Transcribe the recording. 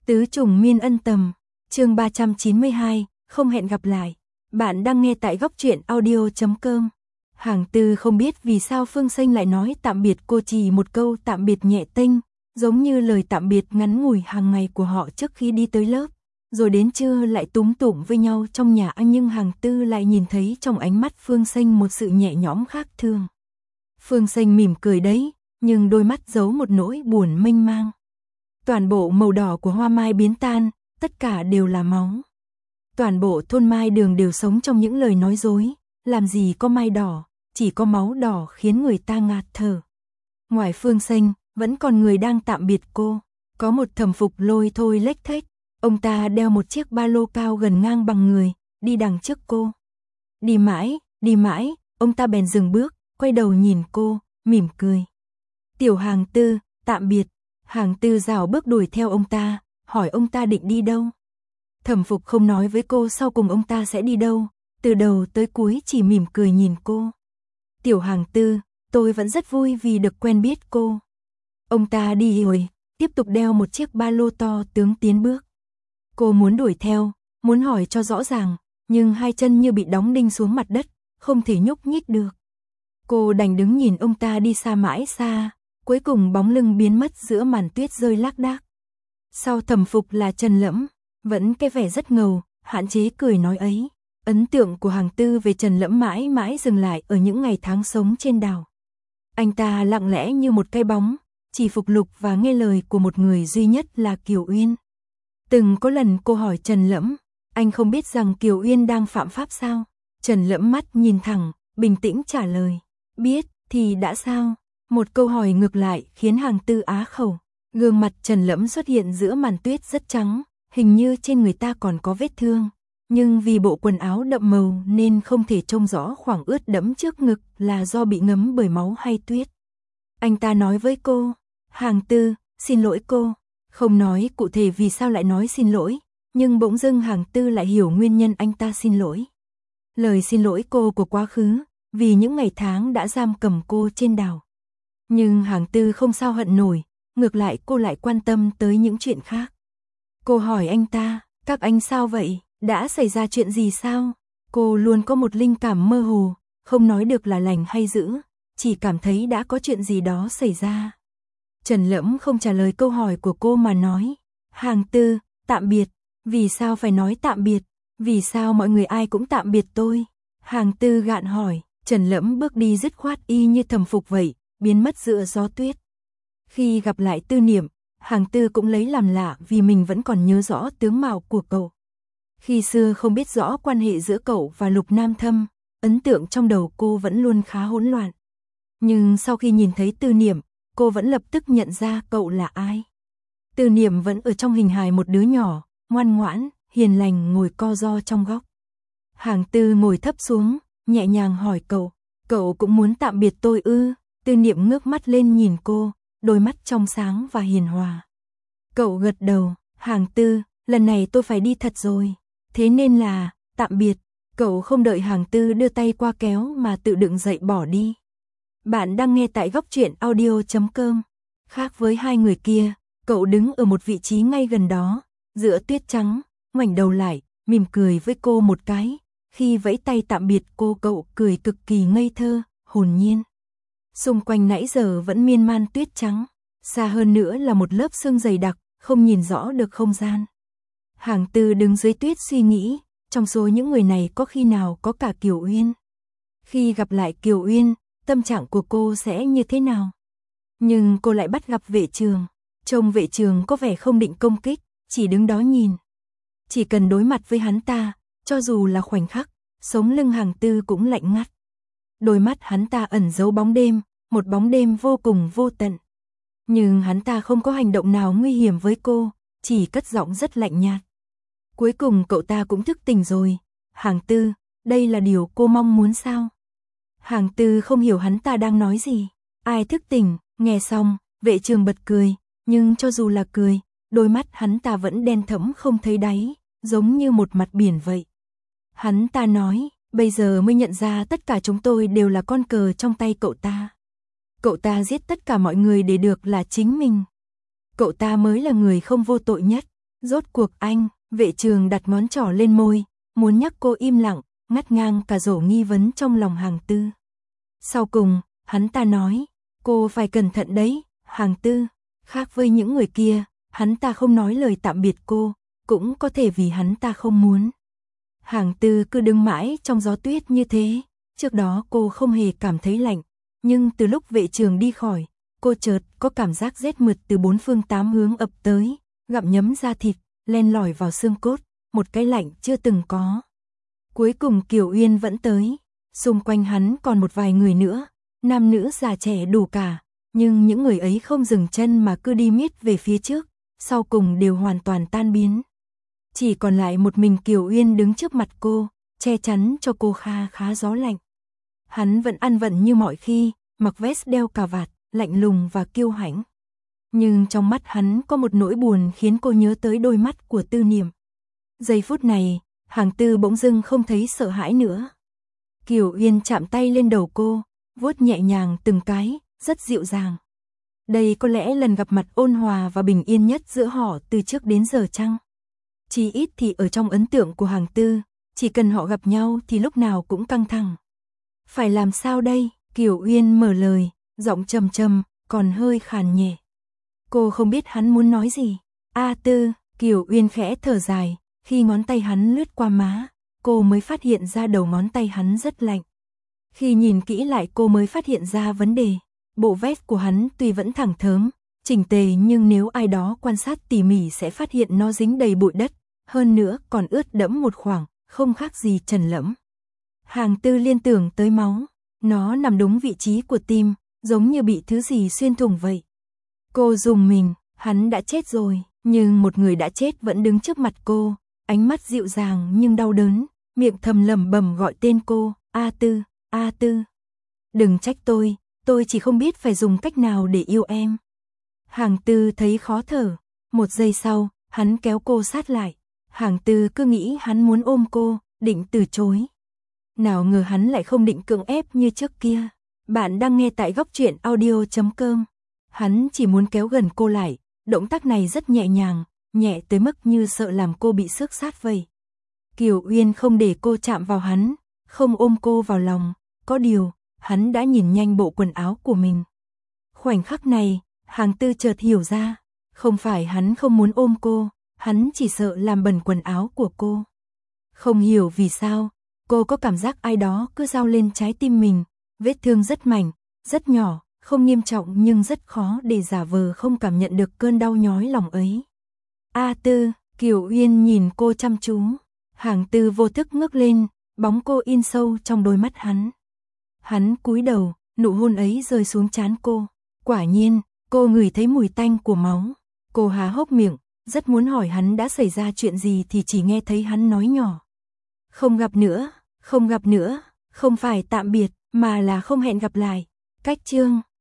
Tứ trùng miên ân tầm, chương 392, không hẹn gặp lại. Bạn đang nghe tại góc truyện audio.com. Hàng Tư không biết vì sao Phương Xanh lại nói tạm biệt cô, chỉ một câu tạm biệt nhẹ tênh, giống như lời tạm biệt ngắn ngủi hàng ngày của họ trước khi đi tới lớp. Rồi đến trưa lại túm tụm với nhau trong nhà ăn, nhưng Hàng Tư lại nhìn thấy trong ánh mắt Phương Xanh một sự nhẹ nhõm khác thường. Phương Xanh mỉm cười đấy, nhưng đôi mắt giấu một nỗi buồn mênh mang. Toàn bộ màu đỏ của hoa mai biến tan, tất cả đều là máu. Toàn bộ thôn Mai Đường đều sống trong những lời nói dối, làm gì có mai đỏ, chỉ có máu đỏ khiến người ta ngạt thở. Ngoài Phương Xanh, vẫn còn người đang tạm biệt cô. Có một Thẩm Phục lôi thôi lếch thếch, ông ta đeo một chiếc ba lô cao gần ngang bằng người, đi đằng trước cô. Đi mãi, ông ta bèn dừng bước, quay đầu nhìn cô, mỉm cười. Tiểu Hàng Tư, tạm biệt. Hàng Tư rảo bước đuổi theo ông ta, hỏi ông ta định đi đâu. Thẩm Phục không nói với cô sau cùng ông ta sẽ đi đâu, từ đầu tới cuối chỉ mỉm cười nhìn cô. Tiểu Hàng Tư, tôi vẫn rất vui vì được quen biết cô. Ông ta đi rồi, tiếp tục đeo một chiếc ba lô to tướng tiến bước. Cô muốn đuổi theo, muốn hỏi cho rõ ràng, nhưng hai chân như bị đóng đinh xuống mặt đất, không thể nhúc nhích được. Cô đành đứng nhìn ông ta đi xa mãi xa, cuối cùng bóng lưng biến mất giữa màn tuyết rơi lác đác. Sau Thẩm Phục là Trần Lẫm, vẫn cái vẻ rất ngầu, hạn chế cười nói ấy. Ấn tượng của Hàng Tư về Trần Lẫm mãi mãi dừng lại ở những ngày tháng sống trên đảo. Anh ta lặng lẽ như một cái bóng, chỉ phục lục và nghe lời của một người duy nhất là Kiều Uyên. Từng có lần cô hỏi Trần Lẫm, anh không biết rằng Kiều Uyên đang phạm pháp sao? Trần Lẫm mắt nhìn thẳng, bình tĩnh trả lời, biết thì đã sao? Một câu hỏi ngược lại khiến Hàng Tư á khẩu. Gương mặt Trần Lẫm xuất hiện giữa màn tuyết rất trắng, hình như trên người ta còn có vết thương, nhưng vì bộ quần áo đậm màu nên không thể trông rõ khoảng ướt đẫm trước ngực là do bị ngấm bởi máu hay tuyết. Anh ta nói với cô, Hàng Tư, xin lỗi cô. Không nói cụ thể vì sao lại nói xin lỗi, nhưng bỗng dưng Hàng Tư lại hiểu nguyên nhân anh ta xin lỗi. Lời xin lỗi cô của quá khứ, vì những ngày tháng đã giam cầm cô trên đảo. Nhưng Hàng Tư không sao hận nổi, ngược lại cô lại quan tâm tới những chuyện khác. Cô hỏi anh ta, các anh sao vậy, đã xảy ra chuyện gì sao? Cô luôn có một linh cảm mơ hồ, không nói được là lành hay dữ, chỉ cảm thấy đã có chuyện gì đó xảy ra. Trần Lẫm không trả lời câu hỏi của cô mà nói, Hàng Tư, tạm biệt. Vì sao phải nói tạm biệt? Vì sao mọi người ai cũng tạm biệt tôi? Hàng Tư gạn hỏi. Trần Lẫm bước đi dứt khoát y như Thẩm Phục vậy, biến mất giữa gió tuyết. Khi gặp lại Tư Niệm, Hàng Tư cũng lấy làm lạ vì mình vẫn còn nhớ rõ tướng mạo của cậu. Khi xưa không biết rõ quan hệ giữa cậu và Lục Nam Thâm, ấn tượng trong đầu cô vẫn luôn khá hỗn loạn. Nhưng sau khi nhìn thấy Tư Niệm, cô vẫn lập tức nhận ra cậu là ai. Tư Niệm vẫn ở trong hình hài một đứa nhỏ, ngoan ngoãn, hiền lành ngồi co ro trong góc. Hàng Tư ngồi thấp xuống, nhẹ nhàng hỏi cậu cũng muốn tạm biệt tôi ư? Tư Niệm ngước mắt lên nhìn cô, đôi mắt trong sáng và hiền hòa. Cậu gật đầu, Hàng Tư, lần này tôi phải đi thật rồi, thế nên là, tạm biệt. Cậu không đợi Hàng Tư đưa tay qua kéo mà tự đứng dậy bỏ đi. Bạn đang nghe tại góc truyện audio.com. Khác với hai người kia, cậu đứng ở một vị trí ngay gần đó, giữa tuyết trắng, ngoảnh đầu lại, mỉm cười với cô một cái. Khi vẫy tay tạm biệt cô, cậu cười cực kỳ ngây thơ, hồn nhiên. Xung quanh nãy giờ vẫn miên man tuyết trắng, xa hơn nữa là một lớp sương dày đặc, không nhìn rõ được không gian. Hàng Tư đứng dưới tuyết suy nghĩ, trong số những người này có khi nào có cả Kiều Uyên. Khi gặp lại Kiều Uyên, tâm trạng của cô sẽ như thế nào? Nhưng cô lại bắt gặp Vệ Trường. Trông Vệ Trường có vẻ không định công kích, chỉ đứng đó nhìn. Chỉ cần đối mặt với hắn ta, cho dù là khoảnh khắc, sống lưng Hàng Tư cũng lạnh ngắt. Đôi mắt hắn ta ẩn giấu bóng đêm, một bóng đêm vô cùng vô tận. Nhưng hắn ta không có hành động nào nguy hiểm với cô, chỉ cất giọng rất lạnh nhạt. Cuối cùng cậu ta cũng thức tỉnh rồi. Hàng Tư, đây là điều cô mong muốn sao? Hàng Tư không hiểu hắn ta đang nói gì. Ai thức tỉnh? Nghe xong, Vệ Trường bật cười, nhưng cho dù là cười, đôi mắt hắn ta vẫn đen thẫm không thấy đáy, giống như một mặt biển vậy. Hắn ta nói, bây giờ mới nhận ra tất cả chúng tôi đều là con cờ trong tay cậu ta. Cậu ta giết tất cả mọi người để được là chính mình. Cậu ta mới là người không vô tội nhất, Rốt cuộc anh, vệ trường đặt ngón trỏ lên môi, muốn nhắc cô im lặng, ngắt ngang cả rổ nghi vấn trong lòng Hàng Tư. Sau cùng, hắn ta nói, cô phải cẩn thận đấy, Hàng Tư, khác với những người kia, hắn ta không nói lời tạm biệt cô, cũng có thể vì hắn ta không muốn. Hàng Tư cứ đứng mãi trong gió tuyết như thế, trước đó cô không hề cảm thấy lạnh, nhưng từ lúc vệ trường đi khỏi, cô chợt có cảm giác rét mượt từ bốn phương tám hướng ập tới, gặm nhấm da thịt, len lỏi vào xương cốt, một cái lạnh chưa từng có. Cuối cùng Kiều Uyên vẫn tới, xung quanh hắn còn một vài người nữa, nam nữ già trẻ đủ cả, nhưng những người ấy không dừng chân mà cứ đi miết về phía trước, sau cùng đều hoàn toàn tan biến. Chỉ còn lại một mình Kiều Uyên đứng trước mặt cô, che chắn cho cô khá gió lạnh. Hắn vẫn ăn vận như mọi khi, mặc vest đeo cà vạt, lạnh lùng và kiêu hãnh. Nhưng trong mắt hắn có một nỗi buồn khiến cô nhớ tới đôi mắt của Tư Niệm. Giây phút này, Hàng Tư bỗng dưng không thấy sợ hãi nữa. Kiều Uyên chạm tay lên đầu cô, vuốt nhẹ nhàng từng cái, rất dịu dàng. Đây có lẽ lần gặp mặt ôn hòa và bình yên nhất giữa họ từ trước đến giờ chăng? Chỉ ít thì ở trong ấn tượng của Hàng Tư, chỉ cần họ gặp nhau thì lúc nào cũng căng thẳng. Phải làm sao đây? Kiều Uyên mở lời, giọng trầm trầm, còn hơi khàn nhẹ. Cô không biết hắn muốn nói gì. Tư, Kiều Uyên khẽ thở dài, khi ngón tay hắn lướt qua má, cô mới phát hiện ra đầu ngón tay hắn rất lạnh. Khi nhìn kỹ lại cô mới phát hiện ra vấn đề. Bộ vest của hắn tuy vẫn thẳng thớm, chỉnh tề nhưng nếu ai đó quan sát tỉ mỉ sẽ phát hiện nó dính đầy bụi đất, hơn nữa còn ướt đẫm một khoảng, không khác gì trần lẫm. Hàng Tư liên tưởng tới máu, nó nằm đúng vị trí của tim, giống như bị thứ gì xuyên thủng vậy. Cô rùng mình, hắn đã chết rồi, nhưng một người đã chết vẫn đứng trước mặt cô, ánh mắt dịu dàng nhưng đau đớn, miệng thầm lẩm bẩm gọi tên cô, Tư, Tư. Đừng trách tôi chỉ không biết phải dùng cách nào để yêu em. Hàng Tư thấy khó thở, một giây sau, hắn kéo cô sát lại. Hàng Tư cứ nghĩ hắn muốn ôm cô, định từ chối. Nào ngờ hắn lại không định cưỡng ép như trước kia. Bạn đang nghe tại góc truyện audio.com. Hắn chỉ muốn kéo gần cô lại, động tác này rất nhẹ nhàng, nhẹ tới mức như sợ làm cô bị xước sát vậy. Kiều Uyên không để cô chạm vào hắn, không ôm cô vào lòng, có điều, hắn đã nhìn nhanh bộ quần áo của mình. Khoảnh khắc này, Hàng Tư chợt hiểu ra, không phải hắn không muốn ôm cô, hắn chỉ sợ làm bẩn quần áo của cô. Không hiểu vì sao, cô có cảm giác ai đó cứ dao lên trái tim mình, vết thương rất mảnh, rất nhỏ, không nghiêm trọng nhưng rất khó để giả vờ không cảm nhận được cơn đau nhói lòng ấy. Tư, Kiều Uyên nhìn cô chăm chú, Hàng Tư vô thức ngước lên, bóng cô in sâu trong đôi mắt hắn. Hắn cúi đầu, nụ hôn ấy rơi xuống trán cô. Quả nhiên, cô ngửi thấy mùi tanh của máu. Cô há hốc miệng, rất muốn hỏi hắn đã xảy ra chuyện gì thì chỉ nghe thấy hắn nói nhỏ. Không gặp nữa, không phải tạm biệt, mà là không hẹn gặp lại. Cách chương